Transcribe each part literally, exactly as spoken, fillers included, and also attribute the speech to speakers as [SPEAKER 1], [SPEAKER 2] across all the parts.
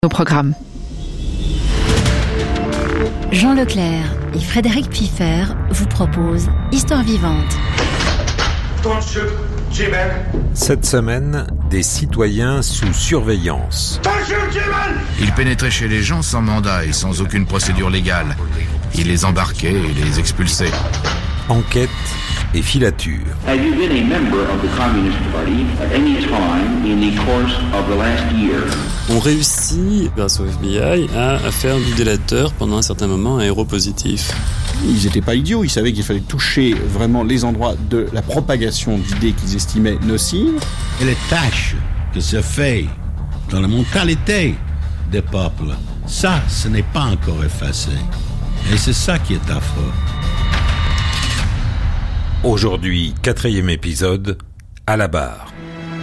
[SPEAKER 1] Au programme.
[SPEAKER 2] Jean Leclerc et Frédéric Piffer vous proposent Histoire vivante.
[SPEAKER 3] Cette semaine, des citoyens sous surveillance.
[SPEAKER 4] Il pénétrait chez les gens sans mandat et sans aucune procédure légale. Il les embarquait et les expulsait.
[SPEAKER 3] Enquête et filature.
[SPEAKER 5] Have you been a member of the Communist Party at any time in the course of the last year?
[SPEAKER 6] On réussit, grâce au F B I, à, à faire du délateur pendant un certain moment un héros positif.
[SPEAKER 7] Ils n'étaient pas idiots, ils savaient qu'il fallait toucher vraiment les endroits de la propagation d'idées qu'ils estimaient nocives.
[SPEAKER 8] Et les tâches que ça fait dans la mentalité des peuples, ça, ce n'est pas encore effacé. Et c'est ça qui est affreux.
[SPEAKER 3] Aujourd'hui, quatrième épisode, à la barre.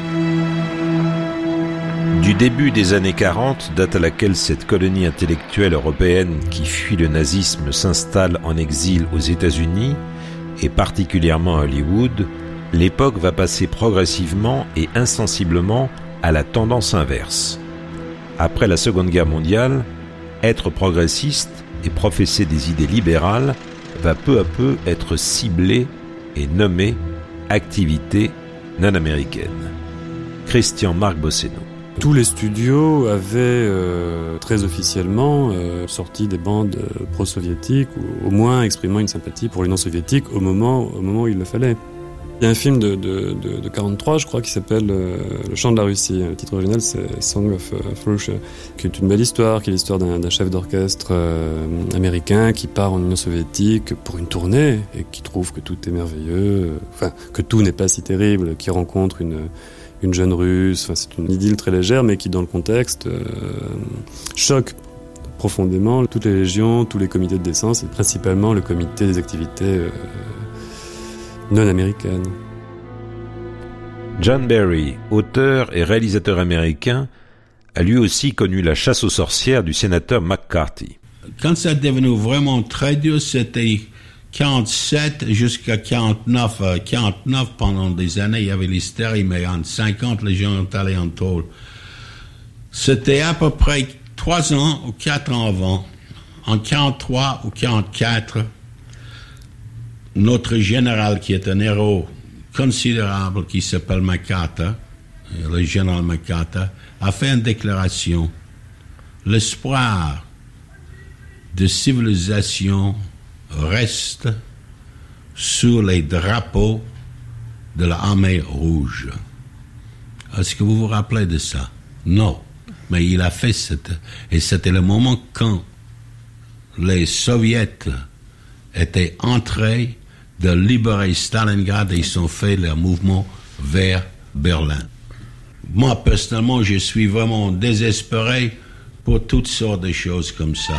[SPEAKER 3] Du début des années quarante, date à laquelle cette colonie intellectuelle européenne qui fuit le nazisme s'installe en exil aux États-Unis, et particulièrement à Hollywood, l'époque va passer progressivement et insensiblement à la tendance inverse. Après la Seconde Guerre mondiale, être progressiste et professer des idées libérales va peu à peu être ciblé et nommé activité non américaine. Christian Marc Bosseno.
[SPEAKER 6] Tous les studios avaient euh, très officiellement euh, sorti des bandes euh, pro-soviétiques ou au moins exprimant une sympathie pour l'Union soviétique au moment, au moment où il le fallait. Il y a un film de, de, de, de quarante-trois, je crois, qui s'appelle euh, Le chant de la Russie. Le titre original, c'est Song of uh, Russia, qui est une belle histoire, qui est l'histoire d'un, d'un chef d'orchestre euh, américain qui part en Union soviétique pour une tournée et qui trouve que tout est merveilleux, euh, enfin, que tout n'est pas si terrible, qui rencontre une, une jeune russe. Enfin, c'est une idylle très légère, mais qui, dans le contexte, euh, choque profondément toutes les légions, tous les comités de décence, et principalement le comité des activités euh, non américaine.
[SPEAKER 3] John Barry, auteur et réalisateur américain, a lui aussi connu la chasse aux sorcières du sénateur McCarthy.
[SPEAKER 8] Quand ça est devenu vraiment très dur, c'était quarante-sept jusqu'à quarante-neuf. quarante-neuf, pendant des années, il y avait l'hystérie, mais en cinquante, les gens ont allé en tôle. C'était à peu près trois ans ou quatre ans avant. En quarante-trois ou quarante-quatre, notre général, qui est un héros considérable, qui s'appelle MacArthur, le général MacArthur, a fait une déclaration. L'espoir de civilisation reste sur les drapeaux de l'armée rouge. Est-ce que vous vous rappelez de ça? Non. Mais il a fait cette... Et c'était le moment quand les soviets étaient entrés de libérer Stalingrad et ils ont fait leur mouvement vers Berlin. Moi, personnellement, je suis vraiment désespéré pour toutes sortes de choses comme ça.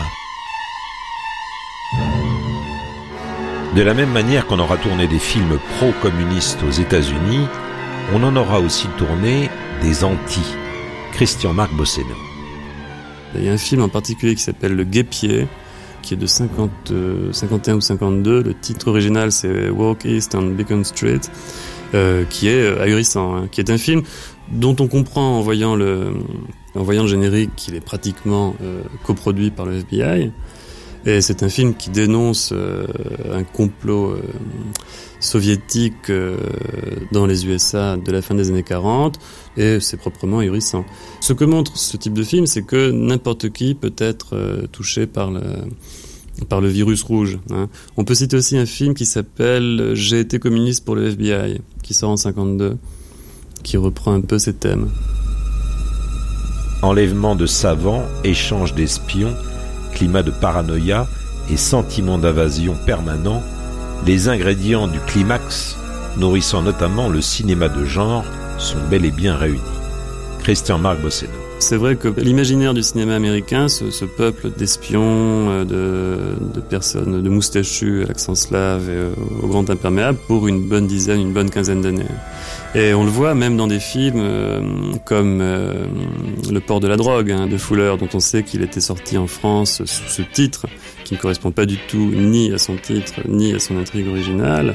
[SPEAKER 3] De la même manière qu'on aura tourné des films pro-communistes aux États-Unis, on en aura aussi tourné des anti. Christian Marc Bosseno.
[SPEAKER 6] Il y a un film en particulier qui s'appelle Le Guêpier, qui est de cinquante, cinquante et un ou cinquante-deux. Le titre original, c'est Walk East on Beacon Street, euh, qui est ahurissant, hein, qui est un film dont on comprend en voyant le, en voyant le générique qu'il est pratiquement euh, coproduit par le F B I. Et c'est un film qui dénonce euh, un complot euh, soviétique euh, dans les U S A de la fin des années quarante, et c'est proprement ahurissant. Ce que montre ce type de film, c'est que n'importe qui peut être euh, touché par le, par le virus rouge. Hein. On peut citer aussi un film qui s'appelle « J'ai été communiste pour le F B I », qui sort en cinquante-deux, qui reprend un peu ces thèmes.
[SPEAKER 3] Enlèvement de savants, échange d'espions, climat de paranoïa et sentiment d'invasion permanent, les ingrédients du climax, nourrissant notamment le cinéma de genre, sont bel et bien réunis. Christian Marc Bosseno.
[SPEAKER 6] C'est vrai que l'imaginaire du cinéma américain, ce, ce peuple d'espions, de, de personnes, de moustachus à l'accent slave et euh, au grand imperméable, pour une bonne dizaine, une bonne quinzaine d'années. Et on le voit même dans des films euh, comme euh, Le port de la drogue, hein, de Fuller, dont on sait qu'il était sorti en France sous ce titre, qui ne correspond pas du tout ni à son titre, ni à son intrigue originale.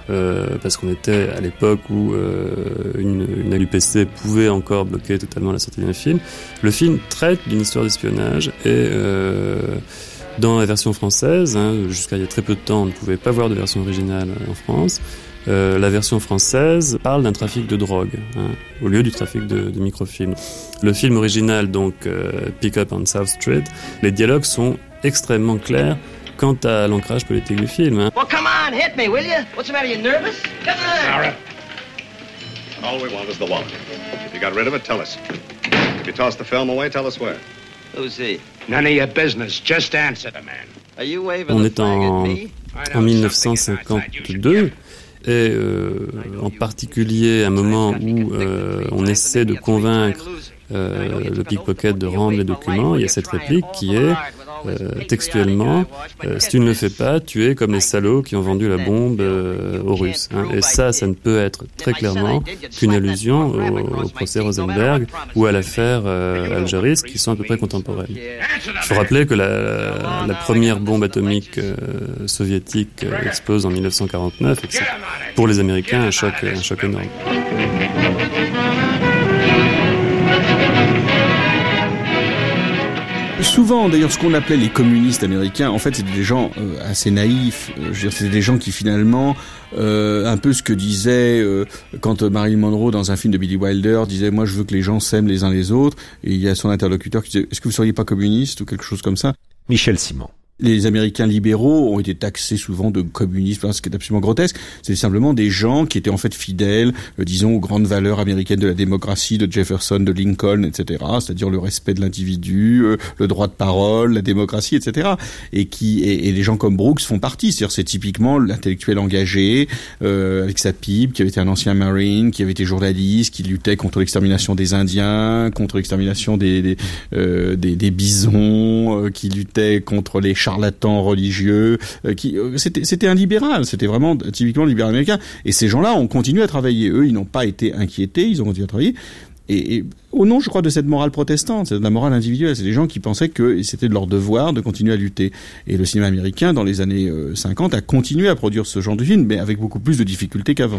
[SPEAKER 6] euh, parce qu'on était à l'époque où euh, une, une L U P C pouvait encore bloquer totalement la sortie d'un film. Le film traite d'une histoire d'espionnage et euh, dans la version française, hein, jusqu'à il y a très peu de temps, on ne pouvait pas voir de version originale en France. Euh, la version française parle d'un trafic de drogue, hein, au lieu du trafic de, de microfilms. Le film original, donc euh, Pick Up on South Street, les dialogues sont extrêmement clairs quant à l'ancrage politique du film. Hein.
[SPEAKER 1] Well, come on, hit me, will you? What's the matter, you nervous? Come on!
[SPEAKER 9] Sarah, all we want is the wallet. If you got rid of it, tell us. If you tossed the film away, tell us where.
[SPEAKER 1] Who's he?
[SPEAKER 9] None of your business. Just answer the man.
[SPEAKER 1] Are you waving
[SPEAKER 6] On
[SPEAKER 1] the
[SPEAKER 6] est
[SPEAKER 1] flag
[SPEAKER 6] en,
[SPEAKER 1] at me?
[SPEAKER 6] en dix-neuf cent cinquante-deux. Et euh, en particulier un moment où euh, on essaie de convaincre euh, le pickpocket de rendre les documents, il y a cette réplique qui est euh, textuellement euh, « Si tu ne le fais pas, tu es comme les salauds qui ont vendu la bombe euh, aux Russes hein. ». Et ça, ça ne peut être très clairement qu'une allusion au, au procès Rosenberg ou à l'affaire euh, Algeris, qui sont à peu près contemporaines. Il faut rappeler que la, la première bombe atomique euh, soviétique euh, explose en dix-neuf cent quarante-neuf et que c'est pour les Américains un choc, un choc énorme.
[SPEAKER 7] Souvent, d'ailleurs, ce qu'on appelait les communistes américains, en fait, c'était des gens euh, assez naïfs. Je veux dire, c'était des gens qui, finalement, euh, un peu ce que disait euh, quand Marilyn Monroe, dans un film de Billy Wilder, disait « Moi, je veux que les gens s'aiment les uns les autres ». Et il y a son interlocuteur qui disait « Est-ce que vous seriez pas communiste ?» ou quelque chose comme ça.
[SPEAKER 3] Michel Simon.
[SPEAKER 7] Les Américains libéraux ont été taxés souvent de communisme, ce qui est absolument grotesque. C'est simplement des gens qui étaient en fait fidèles, euh, disons, aux grandes valeurs américaines de la démocratie, de Jefferson, de Lincoln, et cetera. C'est-à-dire le respect de l'individu, euh, le droit de parole, la démocratie, et cetera. Et qui et, et les gens comme Brooks font partie. C'est-à-dire c'est typiquement l'intellectuel engagé euh, avec sa pipe, qui avait été un ancien Marine, qui avait été journaliste, qui luttait contre l'extermination des Indiens, contre l'extermination des des, euh, des, des bisons, euh, qui luttait contre les charlatans religieux, euh, qui euh, c'était c'était un libéral, c'était vraiment typiquement le libéral américain. Et ces gens-là ont continué à travailler. Eux, ils n'ont pas été inquiétés, ils ont continué à travailler. Et, et au nom, je crois, de cette morale protestante, c'est de la morale individuelle. C'est des gens qui pensaient que c'était de leur devoir de continuer à lutter. Et le cinéma américain, dans les années euh, cinquante, a continué à produire ce genre de film, mais avec beaucoup plus de difficultés qu'avant.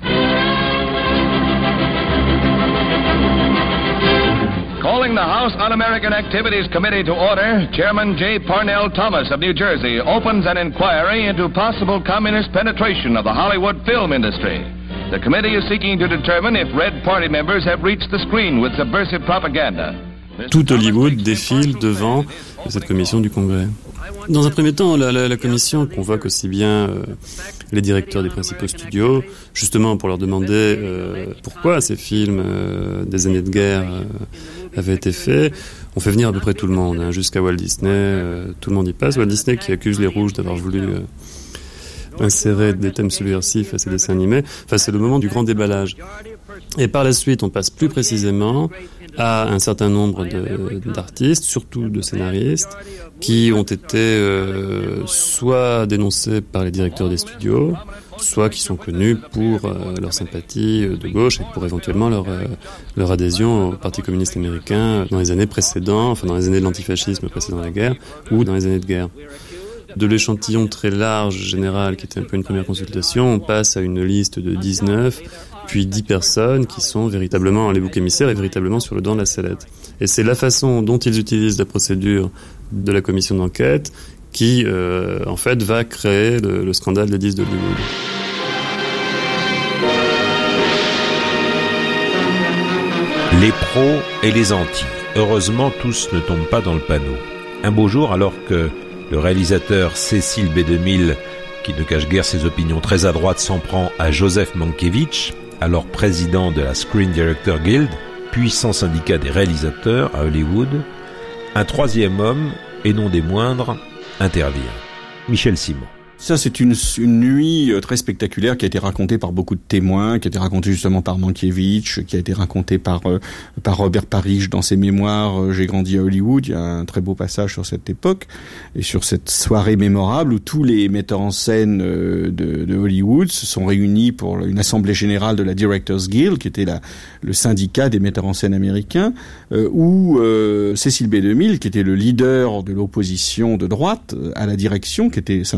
[SPEAKER 10] Calling the House Un-American Activities Committee to order, Chairman J. Parnell Thomas of New Jersey opens an inquiry into possible communist penetration of the Hollywood film industry. The committee is seeking to determine if Red Party members have reached the screen with subversive propaganda.
[SPEAKER 6] Tout Hollywood défile devant cette commission du Congrès. Dans un premier temps, la, la, la commission convoque aussi bien euh, les directeurs des principaux studios, justement pour leur demander euh, pourquoi ces films euh, des années de guerre euh, avaient été faits. On fait venir à peu près tout le monde, hein, jusqu'à Walt Disney, euh, tout le monde y passe. Walt Disney qui accuse les Rouges d'avoir voulu euh, insérer des thèmes subversifs à ses dessins animés. Enfin, c'est le moment du grand déballage. Et par la suite, on passe plus précisément à un certain nombre de, d'artistes, surtout de scénaristes, qui ont été euh, soit dénoncés par les directeurs des studios, soit qui sont connus pour euh, leur sympathie de gauche et pour éventuellement leur, euh, leur adhésion au Parti communiste américain dans les années précédentes, enfin dans les années de l'antifascisme précédant la guerre, ou dans les années de guerre. De l'échantillon très large, général, qui était un peu une première consultation, on passe à une liste de dix-neuf, puis dix personnes qui sont véritablement les boucs émissaires et véritablement sur le dent de la sellette. Et c'est la façon dont ils utilisent la procédure de la commission d'enquête qui, euh, en fait, va créer le, le scandale des dix d'Hollywood.
[SPEAKER 3] Les pros et les antis. Heureusement, tous ne tombent pas dans le panneau. Un beau jour, alors que le réalisateur Cecil B. DeMille, qui ne cache guère ses opinions très à droite, s'en prend à Joseph Mankiewicz, alors président de la Screen Director Guild, puissant syndicat des réalisateurs à Hollywood, un troisième homme, et non des moindres, intervient. Michel Simon.
[SPEAKER 7] Ça, c'est une, une nuit très spectaculaire qui a été racontée par beaucoup de témoins, qui a été racontée justement par Mankiewicz, qui a été racontée par euh, par Robert Parrish dans ses mémoires euh, J'ai grandi à Hollywood. Il y a un très beau passage sur cette époque et sur cette soirée mémorable où tous les metteurs en scène euh, de, de Hollywood se sont réunis pour une assemblée générale de la Directors Guild, qui était la, le syndicat des metteurs en scène américains, euh, où euh, Cecil B. DeMille, qui était le leader de l'opposition de droite à la direction, qui était symbolisé par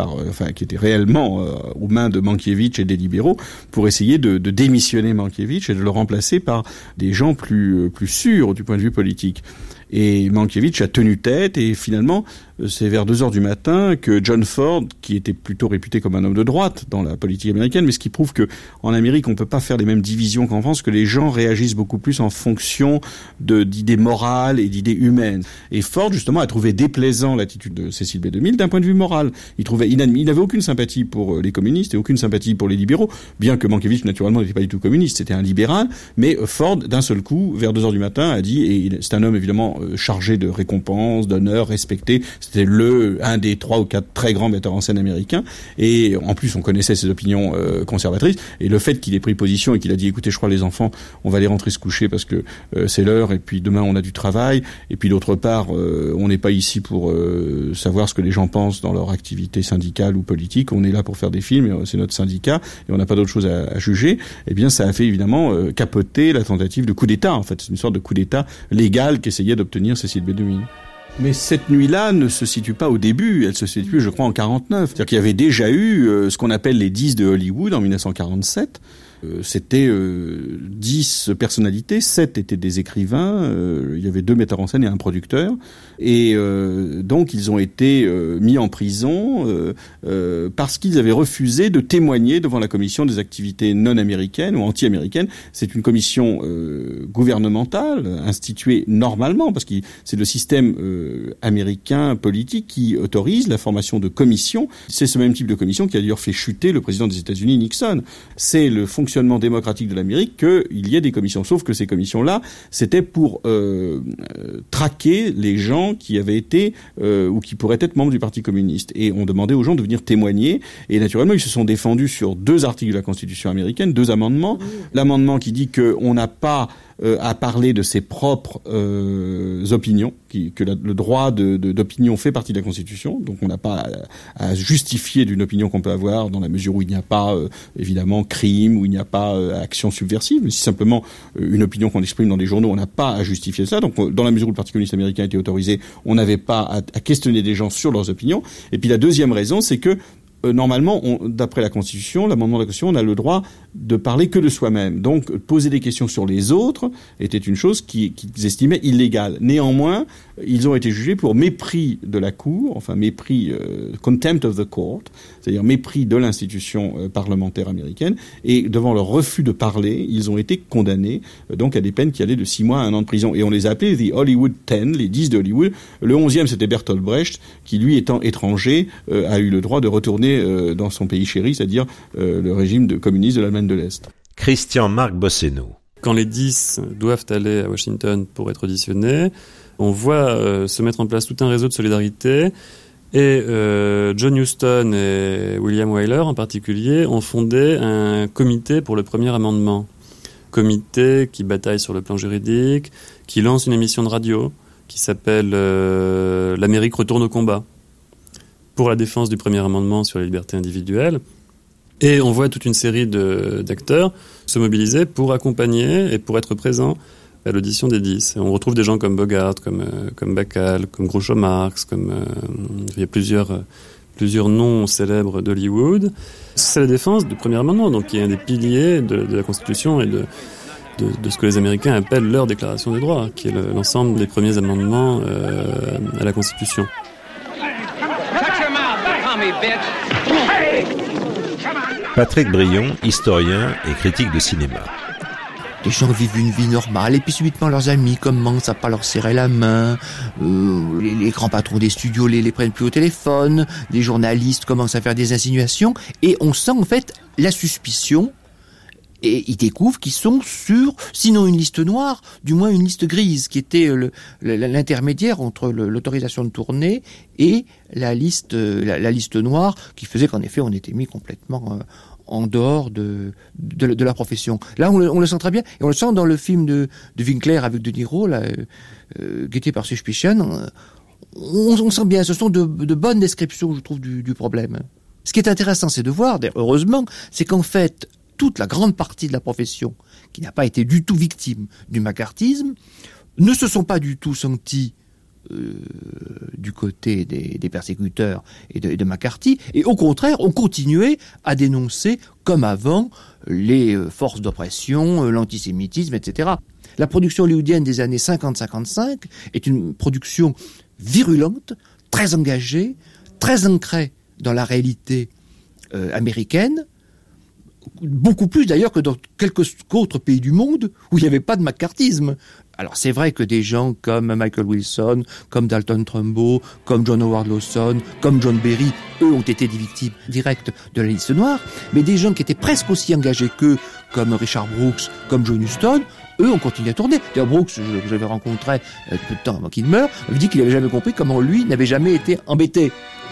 [SPEAKER 7] par, euh, enfin qui était réellement euh, aux mains de Mankiewicz et des libéraux, pour essayer de, de démissionner Mankiewicz et de le remplacer par des gens plus plus sûrs du point de vue politique. Et Mankiewicz a tenu tête, et finalement, c'est vers deux heures du matin que John Ford, qui était plutôt réputé comme un homme de droite dans la politique américaine, mais ce qui prouve que en Amérique, on peut pas faire les mêmes divisions qu'en France, que les gens réagissent beaucoup plus en fonction de, d'idées morales et d'idées humaines. Et Ford, justement, a trouvé déplaisant l'attitude de Cecil B. DeMille d'un point de vue moral. Il trouvait inadmis, il n'avait aucune sympathie pour les communistes et aucune sympathie pour les libéraux, bien que Mankiewicz, naturellement, n'était pas du tout communiste, c'était un libéral, mais Ford, d'un seul coup, vers deux heures du matin, a dit, et c'est un homme, évidemment, chargé de récompenses, d'honneurs, respecté. C'était le un des trois ou quatre très grands metteurs en scène américains. Et en plus, on connaissait ses opinions euh, conservatrices. Et le fait qu'il ait pris position et qu'il a dit, écoutez, je crois les enfants, on va les rentrer se coucher parce que euh, c'est l'heure. Et puis demain, on a du travail. Et puis d'autre part, euh, on n'est pas ici pour euh, savoir ce que les gens pensent dans leur activité syndicale ou politique. On est là pour faire des films. Et c'est notre syndicat. Et on n'a pas d'autre chose à, à juger. Eh bien, ça a fait évidemment euh, capoter la tentative de coup d'État. En fait, c'est une sorte de coup d'État légal qu'essayait d'obtenir Cecil B. DeMille. Mais cette nuit-là ne se situe pas au début, elle se situe, je crois, en quarante-neuf. C'est-à-dire qu'il y avait déjà eu euh, ce qu'on appelle les dix de Hollywood en dix-neuf cent quarante-sept. Euh, c'était euh, dix personnalités, sept étaient des écrivains, euh, il y avait deux metteurs en scène et un producteur. Et euh, donc ils ont été euh, mis en prison euh, euh, parce qu'ils avaient refusé de témoigner devant la commission des activités non américaines ou anti-américaines. C'est une commission euh, gouvernementale instituée normalement, parce que c'est le système euh, américain politique qui autorise la formation de commissions. C'est ce même type de commission qui a d'ailleurs fait chuter le président des États-Unis, Nixon. C'est le fonctionnement démocratique de l'Amérique qu'il y ait des commissions. Sauf que ces commissions-là, c'était pour euh, euh, traquer les gens qui avaient été euh, ou qui pourraient être membres du Parti communiste. Et on demandait aux gens de venir témoigner. Et naturellement, ils se sont défendus sur deux articles de la Constitution américaine, deux amendements. L'amendement qui dit qu'on n'a pas euh, à parler de ses propres euh, opinions, qui, que la, le droit de, de, d'opinion fait partie de la Constitution. Donc on n'a pas à, à justifier d'une opinion qu'on peut avoir dans la mesure où il n'y a pas, euh, évidemment, crime, où il n'y a pas euh, action subversive, mais si simplement euh, une opinion qu'on exprime dans des journaux, on n'a pas à justifier ça. Donc dans la mesure où le Parti communiste américain était autorisé, on n'avait pas à, à questionner des gens sur leurs opinions. Et puis la deuxième raison, c'est que Euh, normalement, on, d'après la Constitution, l'amendement de la Constitution, on a le droit de parler que de soi-même. Donc, poser des questions sur les autres était une chose qui, qu'ils estimaient illégale. Néanmoins, ils ont été jugés pour mépris de la Cour, enfin mépris, euh, contempt of the court, c'est-à-dire mépris de l'institution euh, parlementaire américaine, et devant leur refus de parler, ils ont été condamnés euh, donc à des peines qui allaient de six mois à un an de prison. Et on les a appelés the Hollywood Ten, les dix de Hollywood. Le onzième, c'était Bertolt Brecht, qui lui, étant étranger, euh, a eu le droit de retourner dans son pays chéri, c'est-à-dire euh, le régime de communiste de l'Allemagne de l'Est.
[SPEAKER 3] Christian-Marc Bosseno.
[SPEAKER 6] Quand les dix doivent aller à Washington pour être auditionnés, on voit euh, se mettre en place tout un réseau de solidarité. Et euh, John Huston et William Wyler, en particulier, ont fondé un comité pour le premier amendement. Comité qui bataille sur le plan juridique, qui lance une émission de radio qui s'appelle euh, « L'Amérique retourne au combat ». Pour la défense du premier amendement sur les libertés individuelles. Et on voit toute une série de, d'acteurs se mobiliser pour accompagner et pour être présents à l'audition des dix. Et on retrouve des gens comme Bogart, comme, euh, comme Bacall, comme Groucho Marx, comme, euh, il y a plusieurs, euh, plusieurs noms célèbres d'Hollywood. C'est la défense du premier amendement, donc qui est un des piliers de, de la Constitution et de, de, de ce que les Américains appellent leur déclaration des droits, qui est le, l'ensemble des premiers amendements euh, à la Constitution.
[SPEAKER 3] Patrick Brion, historien et critique de cinéma.
[SPEAKER 11] Les gens vivent une vie normale et puis subitement leurs amis commencent à pas leur serrer la main, euh, les, les grands patrons des studios les, les prennent plus au téléphone, les journalistes commencent à faire des insinuations et on sent en fait la suspicion. Et ils découvrent qu'ils sont sur, sinon une liste noire, du moins une liste grise, qui était le, l'intermédiaire entre le, l'autorisation de tourner et la liste, la, la liste noire, qui faisait qu'en effet on était mis complètement euh, en dehors de, de, de la profession. Là on le, on le sent très bien, et on le sent dans le film de, de Winkler avec De Niro, là, euh, Guilty par Suspicion. On, on sent bien, ce sont de, de bonnes descriptions, je trouve, du, du problème. Ce qui est intéressant, c'est de voir, heureusement, c'est qu'en fait, toute la grande partie de la profession qui n'a pas été du tout victime du macartisme ne se sont pas du tout sentis euh, du côté des, des persécuteurs et de, et de McCarthy, et au contraire, ont continué à dénoncer, comme avant, les forces d'oppression, l'antisémitisme, et cetera. La production hollywoodienne des années cinquante cinquante-cinq est une production virulente, très engagée, très ancrée dans la réalité euh, américaine, beaucoup plus d'ailleurs que dans quelques autres pays du monde où il n'y avait pas de maccarthisme. Alors c'est vrai que des gens comme Michael Wilson, comme Dalton Trumbo, comme John Howard Lawson, comme John Berry, eux ont été des victimes directes de la liste noire, mais des gens qui étaient presque aussi engagés qu'eux, comme Richard Brooks, comme John Huston, eux ont continué à tourner. D'ailleurs Brooks, je, je l'avais rencontré euh, peu de temps avant qu'il meure, m'avait dit qu'il n'avait jamais compris comment lui n'avait jamais été embêté.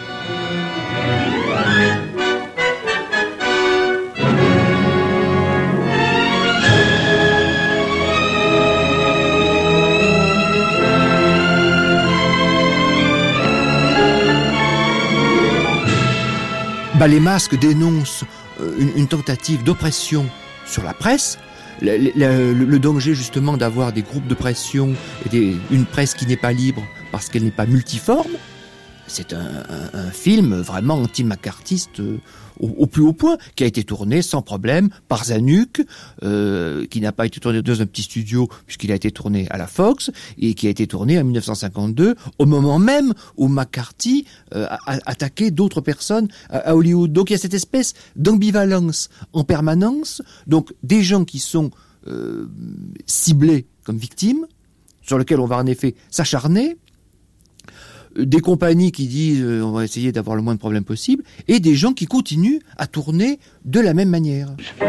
[SPEAKER 11] Bah, les masques dénoncent euh, une, une tentative d'oppression sur la presse, le, le, le danger justement d'avoir des groupes de pression et des, une presse qui n'est pas libre parce qu'elle n'est pas multiforme. C'est un, un, un film vraiment anti-maccarthiste euh, au, au plus haut point, qui a été tourné sans problème par Zanuck, euh, qui n'a pas été tourné dans un petit studio puisqu'il a été tourné à la Fox, et qui a été tourné en dix-neuf cent cinquante-deux, au moment même où McCarthy euh, a, a attaqué d'autres personnes à, à Hollywood. Donc il y a cette espèce d'ambivalence en permanence, donc des gens qui sont euh, ciblés comme victimes, sur lesquels on va en effet s'acharner, des compagnies qui disent euh, on va essayer d'avoir le moins de problèmes possible, et des gens qui continuent à tourner de la même manière.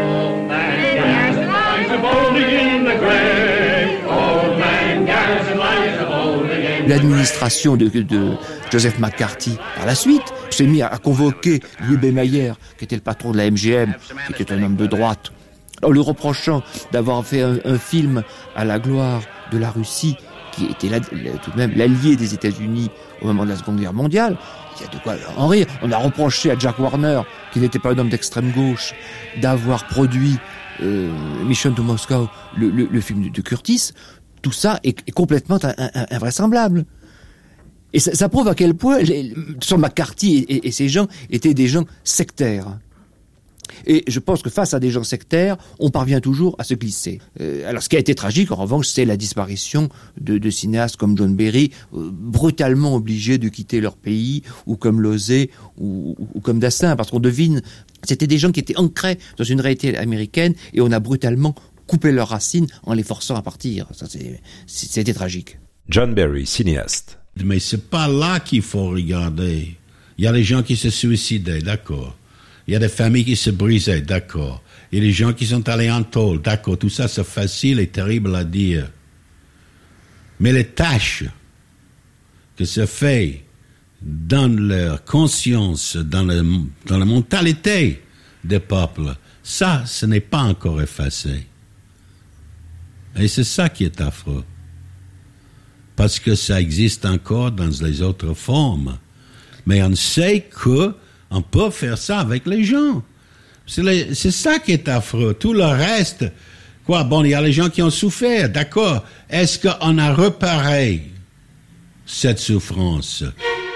[SPEAKER 11] L'administration de, de Joseph McCarthy, par la suite, s'est mis à convoquer Louis B. Mayer, qui était le patron de la M G M, qui était un homme de droite, en lui reprochant d'avoir fait un, un film à la gloire de la Russie, qui était là, tout de même l'allié des États-Unis au moment de la Seconde Guerre mondiale. Il y a de quoi en rire. On a reproché à Jack Warner, qui n'était pas un homme d'extrême gauche, d'avoir produit euh, Mission to Moscow, le, le, le film de Curtis. Tout ça est, est complètement un, un, invraisemblable. Et ça, ça prouve à quel point les, sur McCarthy et, et, et ces gens étaient des gens sectaires. Et je pense que face à des gens sectaires, on parvient toujours à se glisser. Euh, alors ce qui a été tragique, en revanche, c'est la disparition de, de cinéastes comme John Berry, euh, brutalement obligés de quitter leur pays, ou comme Losey, ou, ou, ou comme Dassin, parce qu'on devine, c'était des gens qui étaient ancrés dans une réalité américaine, et on a brutalement coupé leurs racines en les forçant à partir. Ça, c'est, c'était tragique.
[SPEAKER 3] John Berry, cinéaste.
[SPEAKER 8] Mais c'est pas là qu'il faut regarder. Il y a les gens qui se suicidaient, d'accord. Il y a des familles qui se brisaient, d'accord. Il y a des gens qui sont allés en tôle, d'accord. Tout ça, c'est facile et terrible à dire. Mais les tâches que se fait dans leur conscience, dans, le, dans la mentalité des peuples, ça, ce n'est pas encore effacé. Et c'est ça qui est affreux. Parce que ça existe encore dans les autres formes. Mais on sait que on peut faire ça avec les gens. C'est, les, c'est ça qui est affreux. Tout le reste, quoi, bon, il y a les gens qui ont souffert, d'accord. Est-ce qu'on a réparé cette souffrance?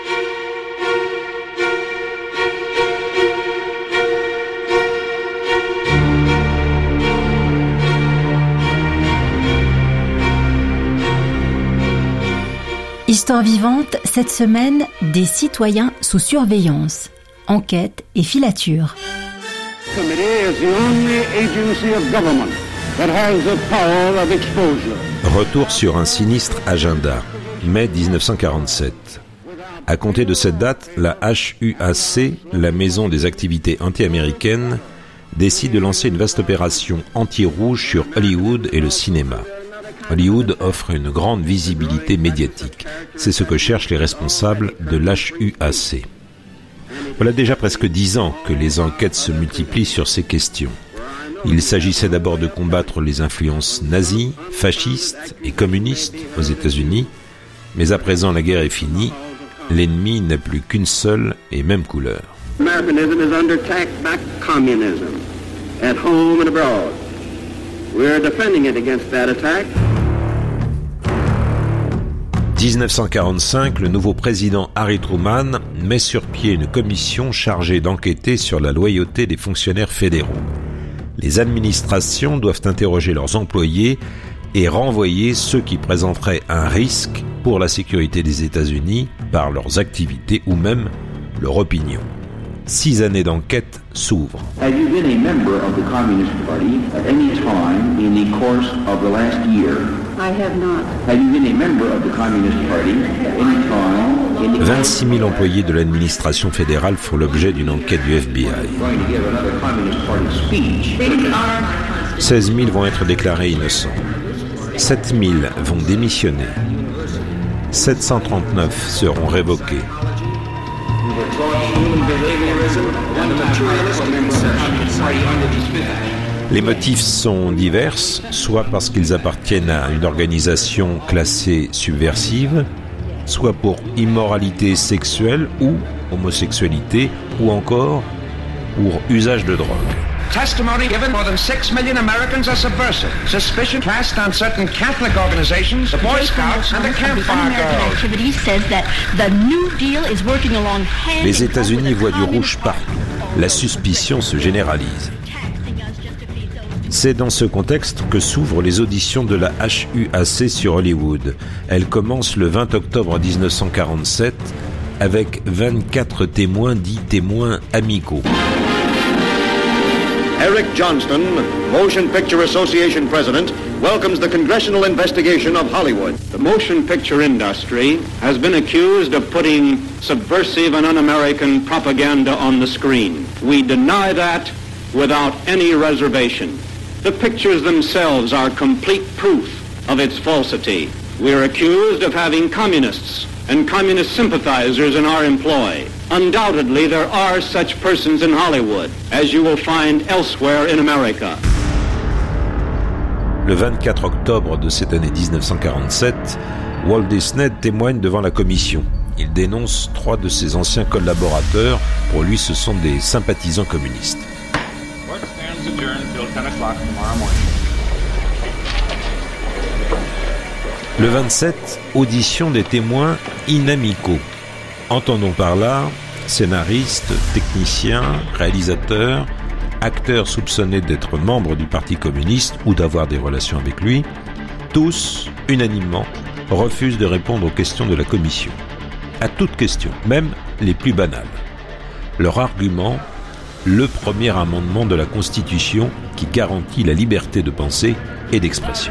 [SPEAKER 2] Histoire vivante, cette semaine, des citoyens sous surveillance. Enquête et filature.
[SPEAKER 3] Retour sur un sinistre agenda. mai dix-neuf cent quarante-sept. À compter de cette date, la H U A C, la Maison des activités anti-américaines, décide de lancer une vaste opération anti-rouge sur Hollywood et le cinéma. Hollywood offre une grande visibilité médiatique. C'est ce que cherchent les responsables de l'H U A C. Voilà déjà presque dix ans que les enquêtes se multiplient sur ces questions. Il s'agissait d'abord de combattre les influences nazies, fascistes et communistes aux États-Unis, mais à présent la guerre est finie, l'ennemi n'a plus qu'une seule et même couleur.
[SPEAKER 5] Americanism is under attack by communism, at home and abroad. We are defending it against that attack.
[SPEAKER 3] dix-neuf cent quarante-cinq, le nouveau président Harry Truman met sur pied une commission chargée d'enquêter sur la loyauté des fonctionnaires fédéraux. Les administrations doivent interroger leurs employés et renvoyer ceux qui présenteraient un risque pour la sécurité des États-Unis par leurs activités ou même leur opinion. Six années d'enquête s'ouvrent.
[SPEAKER 5] Have you been a member of the Communist Party at any time in the course of the last year?
[SPEAKER 12] I have not.
[SPEAKER 5] Have you been a member of the Communist Party at any time in the
[SPEAKER 3] vingt-six mille employés de l'administration fédérale font l'objet d'une enquête du F B I.
[SPEAKER 5] going to give another Communist Party speech?
[SPEAKER 3] seize mille vont être déclarés innocents. sept mille vont démissionner. sept cent trente-neuf seront révoqués. Les motifs sont divers, soit parce qu'ils appartiennent à une organisation classée subversive, soit pour immoralité sexuelle ou homosexualité, ou encore pour usage de drogue.
[SPEAKER 13] Testimony given, more than six million Americans are subversive. Suspicion cast on certain Catholic organizations, the Boy Scouts, and the Campfire Girls.
[SPEAKER 3] Les États-Unis voient du rouge partout. La suspicion se généralise. C'est dans ce contexte que s'ouvrent les auditions de la H U A C sur Hollywood. Elles commencent le vingt octobre dix-neuf cent quarante-sept avec vingt-quatre témoins dits témoins amicaux.
[SPEAKER 9] Eric Johnston, Motion Picture Association president, welcomes the congressional investigation of Hollywood.
[SPEAKER 14] The motion picture industry has been accused of putting subversive and un-American propaganda on the screen. We deny that without any reservation. The pictures themselves are complete proof of its falsity. We are accused of having communists and communist sympathizers in our employ. Undoubtedly, there are such persons in Hollywood, as you will find elsewhere in America.
[SPEAKER 3] Le vingt-quatre octobre de cette année dix-neuf cent quarante-sept, Walt Disney témoigne devant la commission. Il dénonce trois de ses anciens collaborateurs. Pour lui, ce sont des sympathisants communistes. Le vingt-sept, audition des témoins inamicaux. Entendons par là scénaristes, techniciens, réalisateurs, acteurs soupçonnés d'être membres du Parti communiste ou d'avoir des relations avec lui, tous, unanimement, refusent de répondre aux questions de la commission. À toutes questions, même les plus banales. Leur argument, le premier amendement de la Constitution qui garantit la liberté de pensée et d'expression.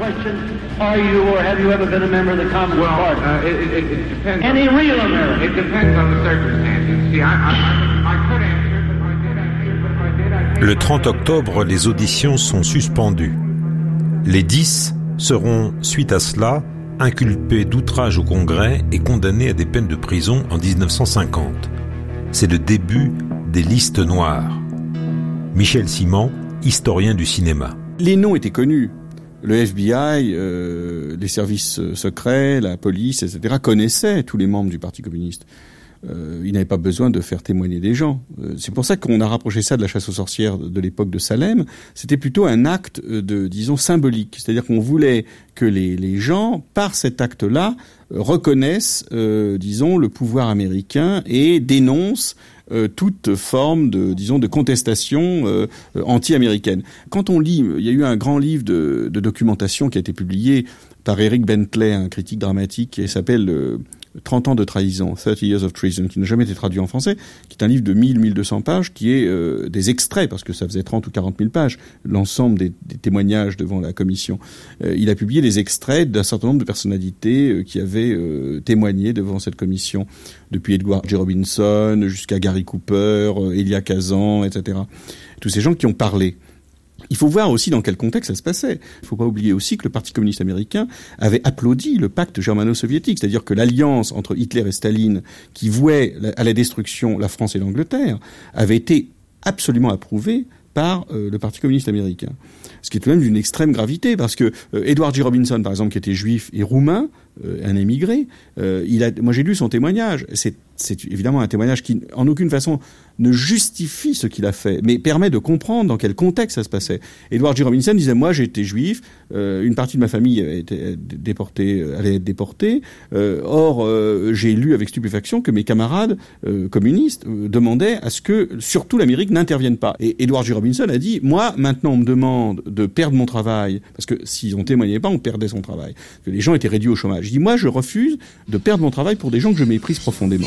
[SPEAKER 15] Are you or have you ever been a member of the Communist
[SPEAKER 16] well,
[SPEAKER 15] Party?
[SPEAKER 16] Uh, it, it, it depends.
[SPEAKER 15] Any
[SPEAKER 16] on,
[SPEAKER 15] real American?
[SPEAKER 16] It depends on the circumstances. See, I, I, I could answer, but if I did answer, but if I did, I take
[SPEAKER 3] Le trente octobre, les auditions sont suspendues. Les dix seront, suite à cela, inculpés d'outrage au Congrès et condamnés à des peines de prison en dix-neuf cent cinquante. C'est le début des listes noires. Michel Simon, historien du cinéma.
[SPEAKER 7] Les noms étaient connus. Le F B I, euh, les services secrets, la police, et cetera connaissaient tous les membres du Parti communiste. Euh, ils n'avaient pas besoin de faire témoigner des gens. Euh, c'est pour ça qu'on a rapproché ça de la chasse aux sorcières de l'époque de Salem. C'était plutôt un acte de, disons, symbolique. C'est-à-dire qu'on voulait que les, les gens, par cet acte-là, reconnaissent, euh, disons, le pouvoir américain et dénoncent Euh, toute forme de, disons, de contestation euh, anti-américaine. Quand on lit, il y a eu un grand livre de, de documentation qui a été publié par Eric Bentley, un critique dramatique, qui s'appelle euh, trente ans de trahison, thirty years of treason, qui n'a jamais été traduit en français, qui est un livre de mille à mille deux cents pages, qui est euh, des extraits, parce que ça faisait trente ou quarante mille pages, l'ensemble des, des témoignages devant la commission. Euh, il a publié des extraits d'un certain nombre de personnalités euh, qui avaient euh, témoigné devant cette commission, depuis Edward J. Robinson jusqu'à Gary Cooper, euh, Elia Kazan, et cetera. Tous ces gens qui ont parlé. Il faut voir aussi dans quel contexte ça se passait. Il ne faut pas oublier aussi que le Parti communiste américain avait applaudi le pacte germano-soviétique, c'est-à-dire que l'alliance entre Hitler et Staline, qui vouait à la destruction la France et l'Angleterre, avait été absolument approuvée par euh, le Parti communiste américain. Ce qui est tout de même d'une extrême gravité, parce que euh, Edward J. Robinson, par exemple, qui était juif et roumain, euh, un émigré. Euh, il a, moi j'ai lu son témoignage. C'est, c'est évidemment un témoignage qui, en aucune façon, ne justifie ce qu'il a fait, mais permet de comprendre dans quel contexte ça se passait. Edward G. Robinson disait, moi j'étais juif, euh, une partie de ma famille était déportée, allait être déportée. Euh, or, euh, j'ai lu avec stupéfaction que mes camarades euh, communistes euh, demandaient à ce que, surtout l'Amérique, n'intervienne pas. Et Edward G. Robinson a dit, moi maintenant on me demande de perdre mon travail, parce que s'ils ont témoigné pas, on perdait son travail. Que les gens étaient réduits au chômage. Je dis, moi je refuse de perdre mon travail pour des gens que je méprise profondément.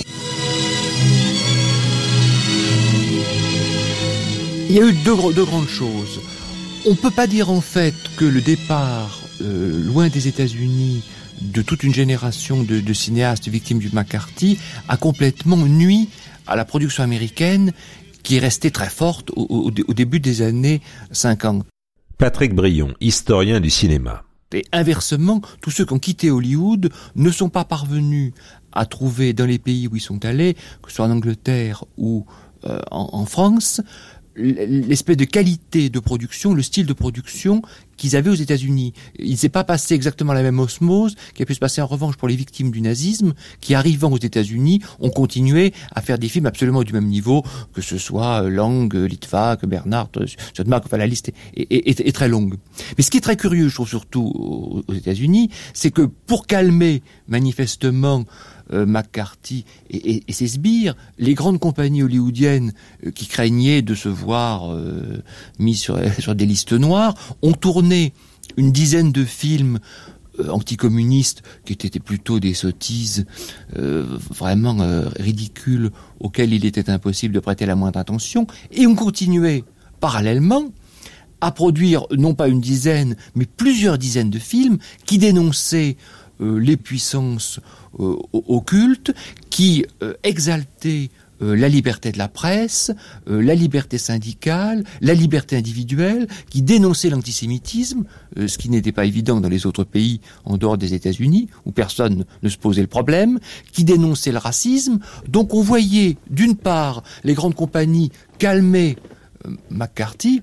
[SPEAKER 11] Il y a eu deux, deux grandes choses. On peut pas dire en fait que le départ, euh, loin des États-Unis, de toute une génération de, de cinéastes victimes du McCarthy a complètement nui à la production américaine qui est restée très forte au, au, au début des années cinquante.
[SPEAKER 3] Patrick Brion, historien du cinéma.
[SPEAKER 11] Et inversement, tous ceux qui ont quitté Hollywood ne sont pas parvenus à trouver dans les pays où ils sont allés, que ce soit en Angleterre ou euh, en, en France, l'espèce de qualité de production, le style de production qu'ils avaient aux États-Unis. Il ne s'est pas passé exactement la même osmose qui a pu se passer en revanche pour les victimes du nazisme, qui arrivant aux États-Unis ont continué à faire des films absolument du même niveau, que ce soit Lang, Litvak, Bernhardt, Sodmark, enfin la liste est, est, est, est très longue. Mais ce qui est très curieux, je trouve surtout aux, aux États-Unis, c'est que pour calmer manifestement Euh, McCarthy et, et, et ses sbires, les grandes compagnies hollywoodiennes euh, qui craignaient de se voir euh, mis sur, sur des listes noires ont tourné une dizaine de films euh, anticommunistes qui étaient plutôt des sottises euh, vraiment euh, ridicules auxquelles il était impossible de prêter la moindre attention, et ont continué parallèlement à produire non pas une dizaine mais plusieurs dizaines de films qui dénonçaient euh, les puissances euh, occultes, qui euh, exaltaient euh, la liberté de la presse, euh, la liberté syndicale, la liberté individuelle, qui dénonçaient l'antisémitisme, euh, ce qui n'était pas évident dans les autres pays en dehors des États-Unis, où personne ne se posait le problème, qui dénonçaient le racisme. Donc on voyait d'une part les grandes compagnies calmer euh, McCarthy,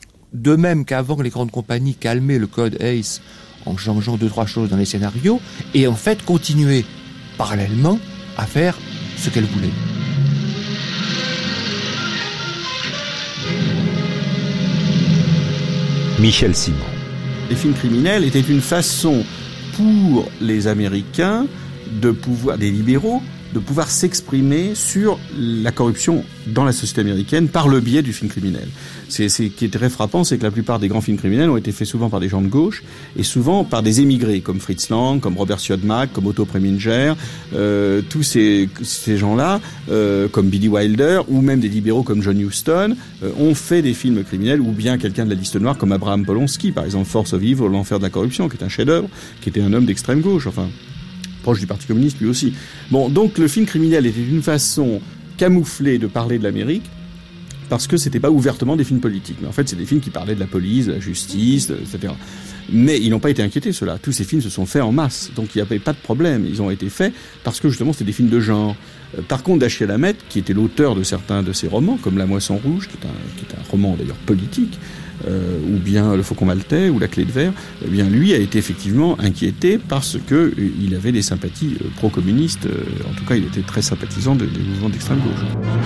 [SPEAKER 11] de même qu'avant les grandes compagnies calmaient le code Hays en changeant deux, trois choses dans les scénarios, et en fait continuer parallèlement à faire ce qu'elles voulaient.
[SPEAKER 3] Michel Simon.
[SPEAKER 7] Les films criminels étaient une façon pour les Américains de pouvoir, des libéraux, de pouvoir s'exprimer sur la corruption dans la société américaine par le biais du film criminel. C'est, c'est qui est très frappant, c'est que la plupart des grands films criminels ont été faits souvent par des gens de gauche et souvent par des émigrés comme Fritz Lang, comme Robert Siodmak, comme Otto Preminger, euh, tous ces, ces gens-là, euh, comme Billy Wilder ou même des libéraux comme John Huston, euh, ont fait des films criminels, ou bien quelqu'un de la liste noire comme Abraham Polonsky, par exemple Force of Evil, l'enfer de la corruption, qui est un chef-d'œuvre, qui était un homme d'extrême gauche, enfin proche du Parti communiste lui aussi. Bon, donc le film criminel était une façon camouflée de parler de l'Amérique, parce que c'était pas ouvertement des films politiques. Mais en fait, c'est des films qui parlaient de la police, de la justice, et cetera. Mais ils n'ont pas été inquiétés, ceux-là. Tous ces films se sont faits en masse. Donc il n'y avait pas de problème. Ils ont été faits parce que justement, c'était des films de genre. Euh, par contre, Dashiell Hammett, qui était l'auteur de certains de ces romans, comme La Moisson Rouge, qui est un, qui est un roman d'ailleurs politique, Euh, ou bien Le Faucon Maltais, ou La Clé de Verre, eh bien lui a été effectivement inquiété parce que euh, il avait des sympathies euh, pro-communistes. Euh, en tout cas, il était très sympathisant de, des mouvements d'extrême gauche.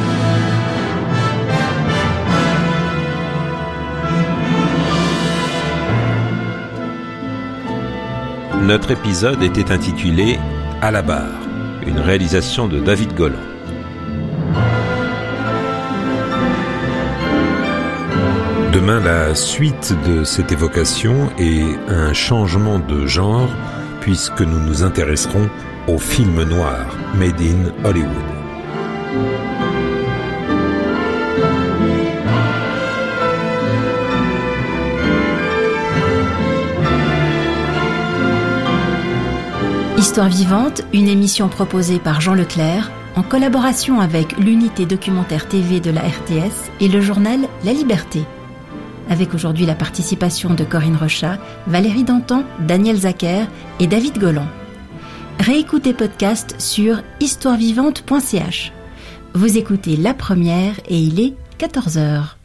[SPEAKER 3] Notre épisode était intitulé À la barre, une réalisation de David Golan. Demain, la suite de cette évocation et un changement de genre, puisque nous nous intéresserons au film noir made in Hollywood.
[SPEAKER 2] Histoire vivante, une émission proposée par Jean Leclerc, en collaboration avec l'unité documentaire T V de la R T S et le journal La Liberté. Avec aujourd'hui la participation de Corinne Rochat, Valérie Dantan, Daniel Zacher et David Golan. Réécoutez podcast sur histoire vivante point c h. Vous écoutez La Première et il est quatorze heures.